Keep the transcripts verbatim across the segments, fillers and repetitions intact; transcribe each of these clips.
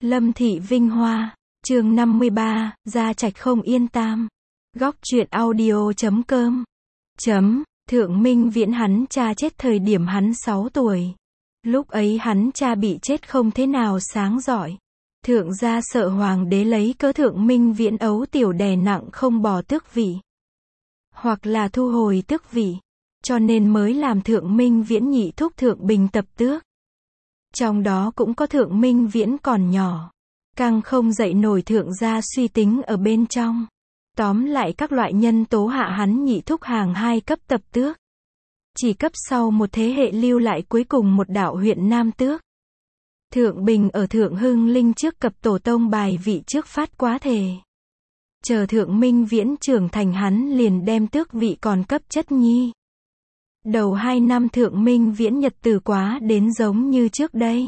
Lâm Thị Vinh Hoa, chương năm mươi ba, Gia Trạch không yên tam. Góc truyện audio chấm com. Chấm, Thượng Minh Viễn hắn cha chết thời điểm hắn sáu tuổi. Lúc ấy hắn cha bị chết không thế nào sáng rọi. Thượng gia sợ hoàng đế lấy cớ Thượng Minh Viễn ấu tiểu đè nặng không bỏ tước vị. Hoặc là thu hồi tước vị. Cho nên mới làm Thượng Minh Viễn nhị thúc Thượng Bình tập tước. Trong đó cũng có Thượng Minh Viễn còn nhỏ. Càng không dậy nổi thượng gia suy tính ở bên trong. Tóm lại các loại nhân tố hạ hắn nhị thúc hàng hai cấp tập tước. Chỉ cấp sau một thế hệ lưu lại cuối cùng một đạo huyện Nam Tước. Thượng Bình ở Thượng Hưng Linh trước cập tổ tông bài vị trước phát quá thề. Chờ Thượng Minh Viễn trưởng thành hắn liền đem tước vị còn cấp chất nhi. Đầu hai năm Thượng Minh Viễn nhật từ quá đến giống như trước đây.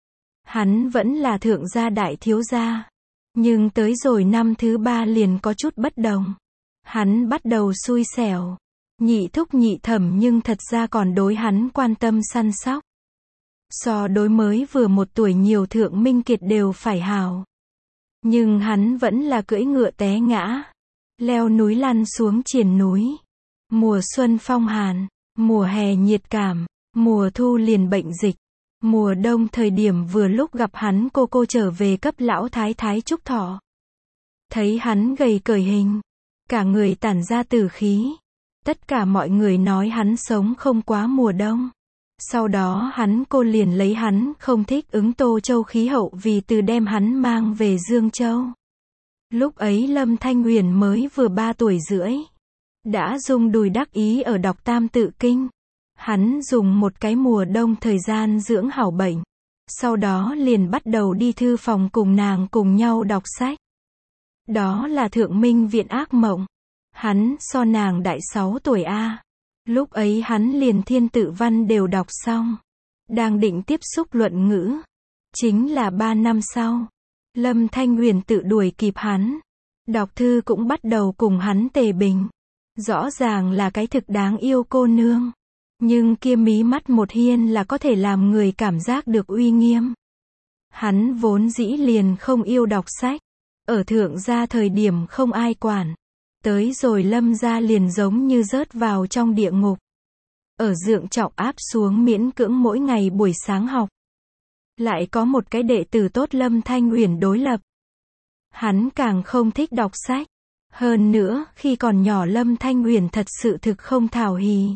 Hắn vẫn là thượng gia đại thiếu gia. Nhưng tới rồi năm thứ ba liền có chút bất đồng. Hắn bắt đầu xui xẻo. Nhị thúc nhị thẩm nhưng thật ra còn đối hắn quan tâm săn sóc. So đối mới vừa một tuổi nhiều Thượng Minh Kiệt đều phải hào. Nhưng hắn vẫn là cưỡi ngựa té ngã. Leo núi lăn xuống triền núi. Mùa xuân phong hàn. Mùa hè nhiệt cảm. Mùa thu liền bệnh dịch. Mùa đông thời điểm vừa lúc gặp hắn cô cô trở về cấp lão thái thái chúc thọ. Thấy hắn gầy cởi hình. Cả người tản ra tử khí. Tất cả mọi người nói hắn sống không quá mùa đông. Sau đó hắn cô liền lấy hắn không thích ứng Tô Châu khí hậu vì từ đem hắn mang về Dương Châu. Lúc ấy Lâm Thanh Huyền mới vừa ba tuổi rưỡi. Đã dùng đùi đắc ý ở đọc Tam Tự Kinh. Hắn dùng một cái mùa đông thời gian dưỡng hảo bệnh. Sau đó liền bắt đầu đi thư phòng cùng nàng cùng nhau đọc sách. Đó là Thượng Minh Viễn ác mộng. Hắn so nàng đại sáu tuổi A. Lúc ấy hắn liền thiên tự văn đều đọc xong. Đang định tiếp xúc luận ngữ. Chính là ba năm sau. Lâm Thanh Huyền tự đuổi kịp hắn. Đọc thư cũng bắt đầu cùng hắn tề bình. Rõ ràng là cái thực đáng yêu cô nương. Nhưng kia mí mắt một hiên là có thể làm người cảm giác được uy nghiêm. Hắn vốn dĩ liền không yêu đọc sách. Ở thượng gia thời điểm không ai quản. Tới rồi Lâm gia liền giống như rớt vào trong địa ngục. Ở dượng trọng áp xuống miễn cưỡng mỗi ngày buổi sáng học. Lại có một cái đệ tử tốt Lâm Thanh Huyền đối lập. Hắn càng không thích đọc sách. Hơn nữa, khi còn nhỏ Lâm Thanh Huyền thật sự thực không thảo hỉ.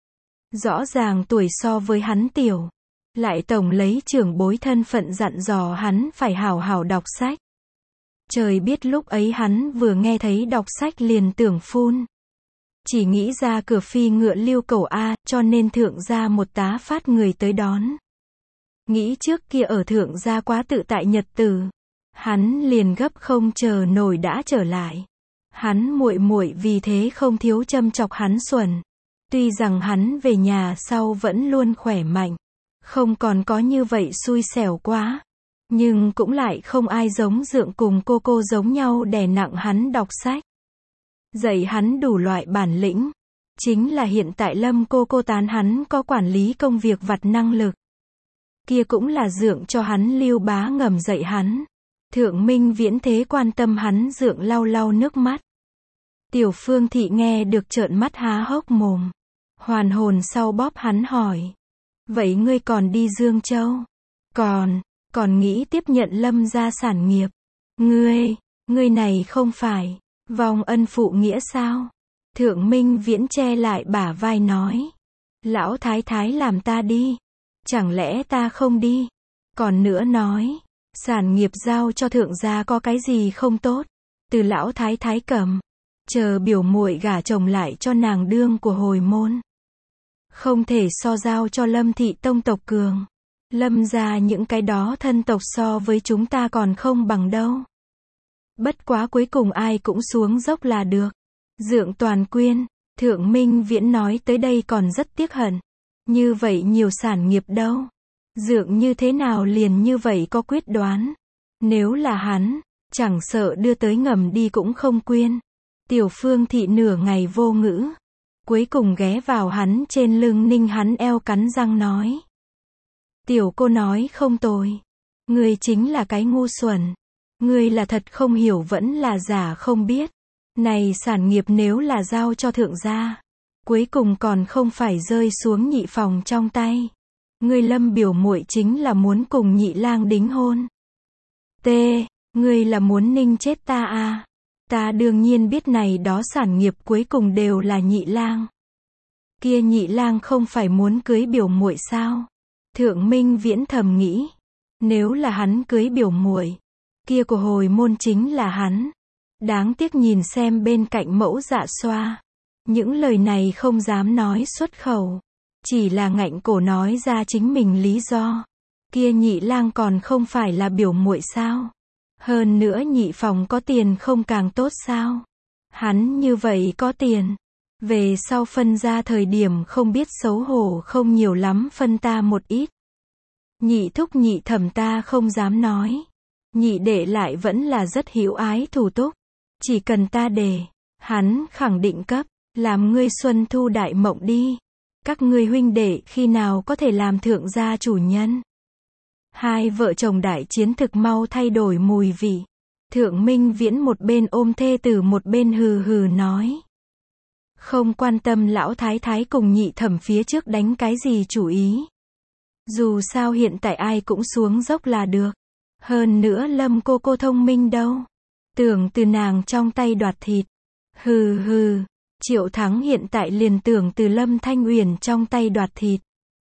Rõ ràng tuổi so với hắn tiểu. Lại tổng lấy trưởng bối thân phận dặn dò hắn phải hảo hảo đọc sách. Trời biết lúc ấy hắn vừa nghe thấy đọc sách liền tưởng phun. Chỉ nghĩ ra cửa phi ngựa lưu cầu A, cho nên thượng gia một tá phát người tới đón. Nghĩ trước kia ở thượng gia quá tự tại nhật tử. Hắn liền gấp không chờ nổi đã trở lại. Hắn muội muội vì thế không thiếu châm chọc hắn xuẩn. Tuy rằng hắn về nhà sau vẫn luôn khỏe mạnh. Không còn có như vậy xui xẻo quá. Nhưng cũng lại không ai giống dượng cùng cô cô giống nhau đè nặng hắn đọc sách. Dạy hắn đủ loại bản lĩnh. Chính là hiện tại Lâm cô cô tán hắn có quản lý công việc vặt năng lực. Kia cũng là dượng cho hắn lưu bá ngầm dạy hắn. Thượng Minh Viễn thế quan tâm hắn dượng lau lau nước mắt. Tiểu Phương Thị nghe được trợn mắt há hốc mồm. Hoàn hồn sau bóp hắn hỏi. Vậy ngươi còn đi Dương Châu? Còn, còn nghĩ tiếp nhận Lâm gia sản nghiệp. Ngươi, ngươi này không phải, vong ân phụ nghĩa sao? Thượng Minh Viễn che lại bả vai nói. Lão thái thái làm ta đi. Chẳng lẽ ta không đi? Còn nữa nói, sản nghiệp giao cho thượng gia có cái gì không tốt? Từ lão thái thái cầm. Chờ biểu muội gả chồng lại cho nàng đương của hồi môn. Không thể so giao cho Lâm thị tông tộc cường. Lâm gia những cái đó thân tộc so với chúng ta còn không bằng đâu. Bất quá cuối cùng ai cũng xuống dốc là được. Dượng toàn quyên, Thượng Minh Viễn nói tới đây còn rất tiếc hận. Như vậy nhiều sản nghiệp đâu. Dượng như thế nào liền như vậy có quyết đoán. Nếu là hắn, chẳng sợ đưa tới ngầm đi cũng không quyên. Tiểu Phương Thị nửa ngày vô ngữ. Cuối cùng ghé vào hắn trên lưng ninh hắn eo cắn răng nói. Tiểu cô nói không tồi. Ngươi chính là cái ngu xuẩn. Ngươi là thật không hiểu vẫn là giả không biết. Này sản nghiệp nếu là giao cho thượng gia, cuối cùng còn không phải rơi xuống nhị phòng trong tay. Ngươi Lâm biểu muội chính là muốn cùng nhị lang đính hôn. T. Ngươi là muốn ninh chết ta à? Ta đương nhiên biết này đó sản nghiệp cuối cùng đều là nhị lang. Kia nhị lang không phải muốn cưới biểu muội sao? Thượng Minh Viễn thầm nghĩ, nếu là hắn cưới biểu muội, kia của hồi môn chính là hắn. Đáng tiếc nhìn xem bên cạnh Mẫu Dạ Xoa, những lời này không dám nói xuất khẩu, chỉ là ngạnh cổ nói ra chính mình lý do. Kia nhị lang còn không phải là biểu muội sao? Hơn nữa nhị phòng có tiền không càng tốt sao? Hắn như vậy có tiền, về sau phân ra thời điểm không biết xấu hổ không nhiều lắm phân ta một ít. Nhị thúc nhị thẩm ta không dám nói. Nhị đệ lại vẫn là rất hữu ái thủ túc. Chỉ cần ta để, hắn khẳng định cấp, làm ngươi xuân thu đại mộng đi. Các ngươi huynh đệ khi nào có thể làm thượng gia chủ nhân. Hai vợ chồng đại chiến thực mau thay đổi mùi vị. Thượng Minh Viễn một bên ôm thê tử một bên hừ hừ nói. Không quan tâm lão thái thái cùng nhị thẩm phía trước đánh cái gì chủ ý. Dù sao hiện tại ai cũng xuống dốc là được. Hơn nữa Lâm cô cô thông minh đâu. Tưởng từ nàng trong tay đoạt thịt. Hừ hừ, Triệu Thắng hiện tại liền tưởng từ Lâm Thanh Uyển trong tay đoạt thịt.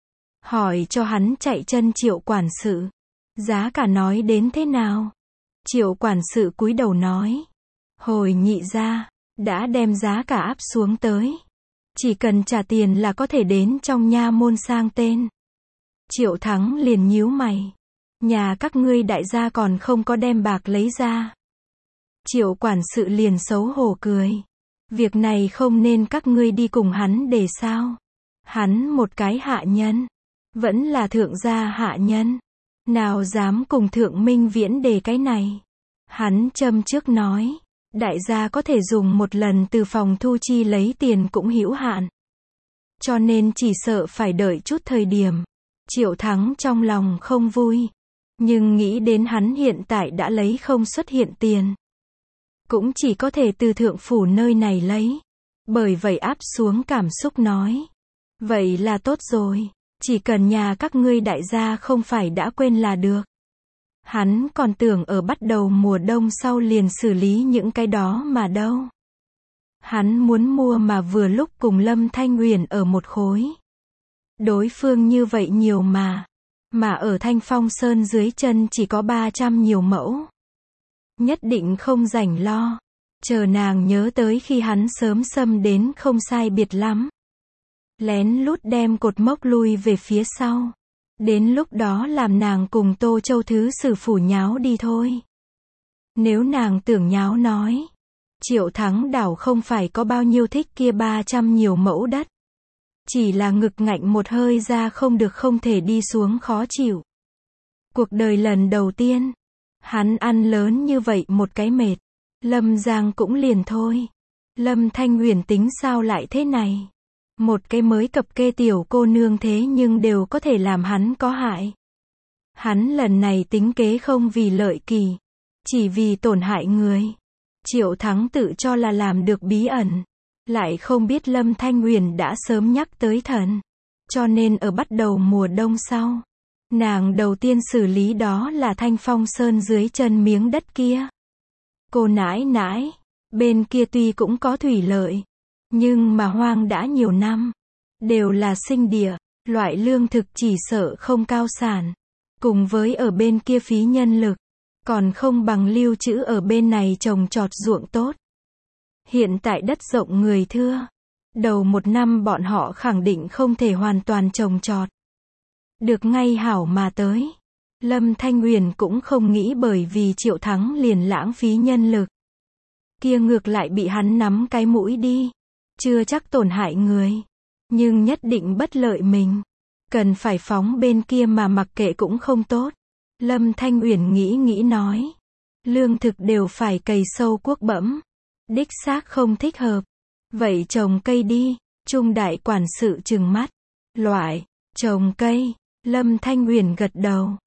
Hỏi cho hắn chạy chân Triệu quản sự. Giá cả nói đến thế nào? Triệu quản sự cúi đầu nói. Hồi nhị ra, đã đem giá cả áp xuống tới. Chỉ cần trả tiền là có thể đến trong nha môn sang tên. Triệu Thắng liền nhíu mày. Nhà các ngươi đại gia còn không có đem bạc lấy ra. Triệu quản sự liền xấu hổ cười. Việc này không nên các ngươi đi cùng hắn để sao? Hắn một cái hạ nhân. Vẫn là thượng gia hạ nhân. Nào dám cùng Thượng Minh Viễn đề cái này. Hắn châm trước nói. Đại gia có thể dùng một lần từ phòng thu chi lấy tiền cũng hữu hạn. Cho nên chỉ sợ phải đợi chút thời điểm. Triệu Thắng trong lòng không vui. Nhưng nghĩ đến hắn hiện tại đã lấy không xuất hiện tiền. Cũng chỉ có thể từ thượng phủ nơi này lấy. Bởi vậy áp xuống cảm xúc nói. Vậy là tốt rồi. Chỉ cần nhà các ngươi đại gia không phải đã quên là được. Hắn còn tưởng ở bắt đầu mùa đông sau liền xử lý những cái đó mà đâu. Hắn muốn mua mà vừa lúc cùng Lâm Thanh Uyển ở một khối. Đối phương như vậy nhiều mà. Mà ở Thanh Phong Sơn dưới chân chỉ có ba trăm nhiều mẫu. Nhất định không rảnh lo. Chờ nàng nhớ tới khi hắn sớm xâm đến không sai biệt lắm. Lén lút đem cột mốc lui về phía sau. Đến lúc đó làm nàng cùng Tô Châu Thứ Sử phủ nháo đi thôi. Nếu nàng tưởng nháo nói. Triệu Thắng đảo không phải có bao nhiêu thích kia ba trăm nhiều mẫu đất. Chỉ là ngực ngạnh một hơi ra không được không thể đi xuống khó chịu. Cuộc đời lần đầu tiên. Hắn ăn lớn như vậy một cái mệt. Lâm Giang cũng liền thôi. Lâm Thanh Uyển tính sao lại thế này. Một cái mới cập kê tiểu cô nương thế nhưng đều có thể làm hắn có hại. Hắn lần này tính kế không vì lợi kỳ. Chỉ vì tổn hại người. Triệu Thắng tự cho là làm được bí ẩn. Lại không biết Lâm Thanh Uyển đã sớm nhắc tới thần. Cho nên ở bắt đầu mùa đông sau. Nàng đầu tiên xử lý đó là Thanh Phong Sơn dưới chân miếng đất kia. Cô nãi nãi. Bên kia tuy cũng có thủy lợi. Nhưng mà hoang đã nhiều năm. Đều là sinh địa. Loại lương thực chỉ sợ không cao sản. Cùng với ở bên kia phí nhân lực. Còn không bằng lưu trữ ở bên này trồng trọt ruộng tốt. Hiện tại đất rộng người thưa. Đầu một năm bọn họ khẳng định không thể hoàn toàn trồng trọt. Được ngay hảo mà tới. Lâm Thanh Uyển cũng không nghĩ bởi vì Triệu Thắng liền lãng phí nhân lực. Kia ngược lại bị hắn nắm cái mũi đi. Chưa chắc tổn hại người. Nhưng nhất định bất lợi mình. Cần phải phóng bên kia mà mặc kệ cũng không tốt. Lâm Thanh Uyển nghĩ nghĩ nói. Lương thực đều phải cày sâu cuốc bẫm. Đích xác không thích hợp. Vậy trồng cây đi. Trung đại quản sự trừng mắt. Loại, trồng cây. Lâm Thanh Uyển gật đầu.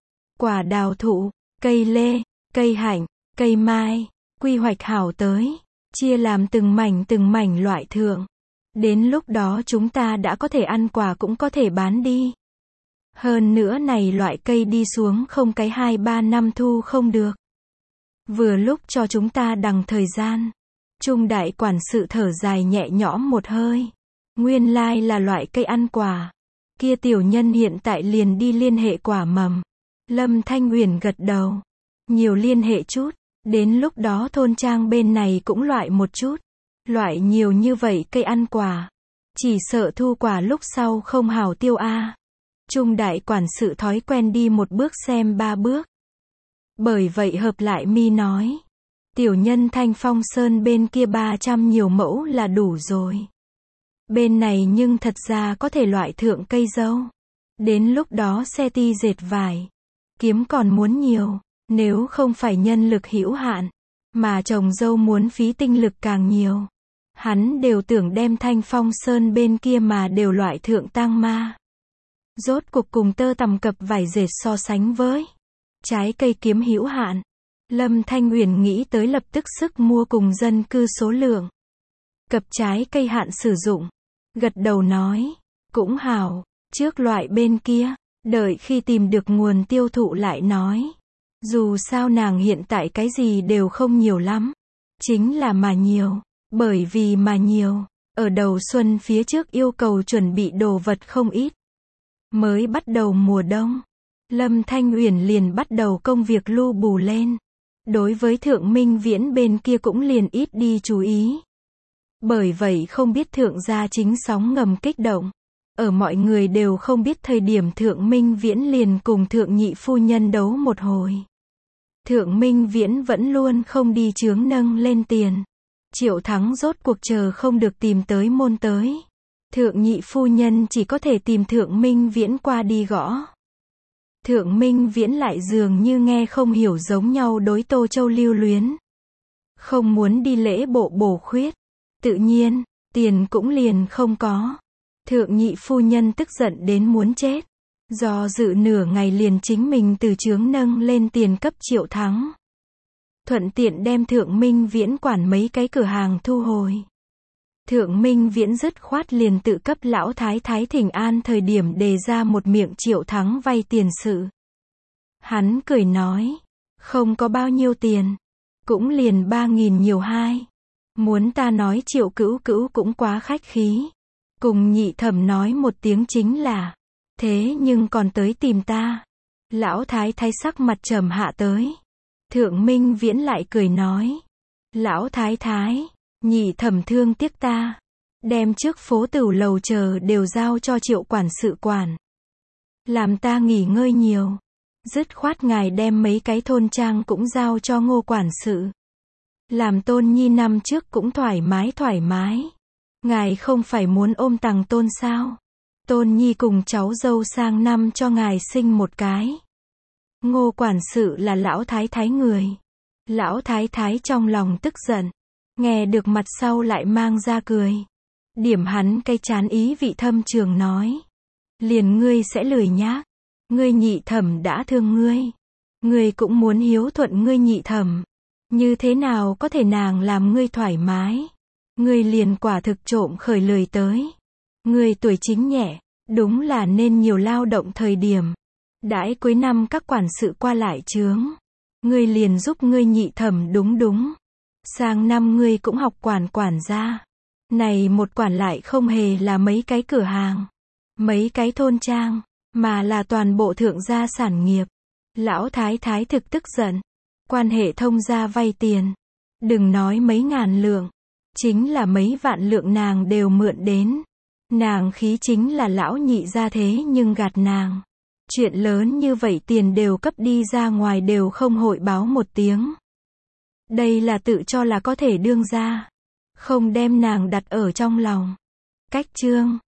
quả đào thụ, cây lê, cây hạnh, cây mai, quy hoạch hảo tới, chia làm từng mảnh từng mảnh loại thượng. Đến lúc đó chúng ta đã có thể ăn quả cũng có thể bán đi. Hơn nữa này loại cây đi xuống không cái hai ba năm thu không được. Vừa lúc cho chúng ta đằng thời gian. Trung đại quản sự thở dài nhẹ nhõm một hơi. Nguyên lai là loại cây ăn quả. Kia tiểu nhân hiện tại liền đi liên hệ quả mầm. Lâm Thanh Uyển gật đầu. Nhiều liên hệ chút. Đến lúc đó thôn trang bên này cũng loại một chút. Loại nhiều như vậy cây ăn quả. Chỉ sợ thu quả lúc sau không hảo tiêu a. Trung đại quản sự thói quen đi một bước xem ba bước. Bởi vậy hợp lại mi nói. Tiểu nhân Thanh Phong Sơn bên kia ba trăm nhiều mẫu là đủ rồi. Bên này nhưng thật ra có thể loại thượng cây dâu. Đến lúc đó xe ti dệt vải. Kiếm còn muốn nhiều. Nếu không phải nhân lực hữu hạn. Mà trồng dâu muốn phí tinh lực càng nhiều. Hắn đều tưởng đem Thanh Phong Sơn bên kia mà đều loại thượng tang ma. Rốt cuộc cùng tơ tằm cập vải dệt so sánh với. Trái cây kiếm hữu hạn. Lâm Thanh Uyển nghĩ tới lập tức sức mua cùng dân cư số lượng. Cập trái cây hạn sử dụng. Gật đầu nói. Cũng hảo. Trước loại bên kia. Đợi khi tìm được nguồn tiêu thụ lại nói. Dù sao nàng hiện tại cái gì đều không nhiều lắm. Chính là mà nhiều. Bởi vì mà nhiều. Ở đầu xuân phía trước yêu cầu chuẩn bị đồ vật không ít. Mới bắt đầu mùa đông. Lâm Thanh Uyển liền bắt đầu công việc lu bù lên. Đối với Thượng Minh Viễn bên kia cũng liền ít đi chú ý. Bởi vậy không biết Thượng gia chính sóng ngầm kích động. Ở mọi người đều không biết thời điểm Thượng Minh Viễn liền cùng Thượng nhị phu nhân đấu một hồi. Thượng Minh Viễn vẫn luôn không đi chướng nâng lên tiền. Triệu Thắng rốt cuộc chờ không được tìm tới môn tới. Thượng nhị phu nhân chỉ có thể tìm Thượng Minh Viễn qua đi gõ. Thượng Minh Viễn lại dường như nghe không hiểu giống nhau đối Tô Châu lưu luyến. Không muốn đi lễ bộ bổ khuyết. Tự nhiên, tiền cũng liền không có. Thượng nhị phu nhân tức giận đến muốn chết. Do dự nửa ngày liền chính mình từ chướng nâng lên tiền cấp Triệu Thắng. Thuận tiện đem Thượng Minh Viễn quản mấy cái cửa hàng thu hồi. Thượng Minh Viễn dứt khoát liền tự cấp lão thái thái thỉnh an thời điểm đề ra một miệng Triệu Thắng vay tiền sự. Hắn cười nói, không có bao nhiêu tiền, cũng liền ba nghìn nhiều hai. Muốn ta nói Triệu Cữu Cữu cũng quá khách khí. Cùng nhị thẩm nói một tiếng chính là, thế nhưng còn tới tìm ta. Lão thái thái sắc mặt trầm hạ tới. Thượng Minh Viễn lại cười nói, lão thái thái, nhị thẩm thương tiếc ta. Đem trước phố tửu lầu chờ đều giao cho Triệu quản sự quản. Làm ta nghỉ ngơi nhiều. Dứt khoát ngài đem mấy cái thôn trang cũng giao cho Ngô quản sự. Làm Tôn Nhi năm trước cũng thoải mái thoải mái. Ngài không phải muốn ôm tằng Tôn sao? Tôn Nhi cùng cháu dâu sang năm cho ngài sinh một cái. Ngô quản sự là lão thái thái người. Lão thái thái trong lòng tức giận. Nghe được mặt sau lại mang ra cười. Điểm hắn cây chán ý vị thâm trường nói. Liền ngươi sẽ lười nhác. Ngươi nhị thẩm đã thương ngươi. Ngươi cũng muốn hiếu thuận ngươi nhị thẩm. Như thế nào có thể nàng làm ngươi thoải mái. Ngươi liền quả thực trộm khởi lời tới. Ngươi tuổi chính nhẹ. Đúng là nên nhiều lao động thời điểm. Đãi cuối năm các quản sự qua lại chướng. Ngươi liền giúp ngươi nhị thẩm đúng đúng. Sang năm ngươi cũng học quản quản gia. Này một quản lại không hề là mấy cái cửa hàng. Mấy cái thôn trang. Mà là toàn bộ thượng gia sản nghiệp. Lão thái thái thực tức giận. Quan hệ thông gia vay tiền. Đừng nói mấy ngàn lượng. Chính là mấy vạn lượng nàng đều mượn đến. Nàng khí chính là lão nhị gia thế nhưng gạt nàng. Chuyện lớn như vậy tiền đều cấp đi ra ngoài đều không hội báo một tiếng. Đây là tự cho là có thể đương ra. Không đem nàng đặt ở trong lòng. Cách chương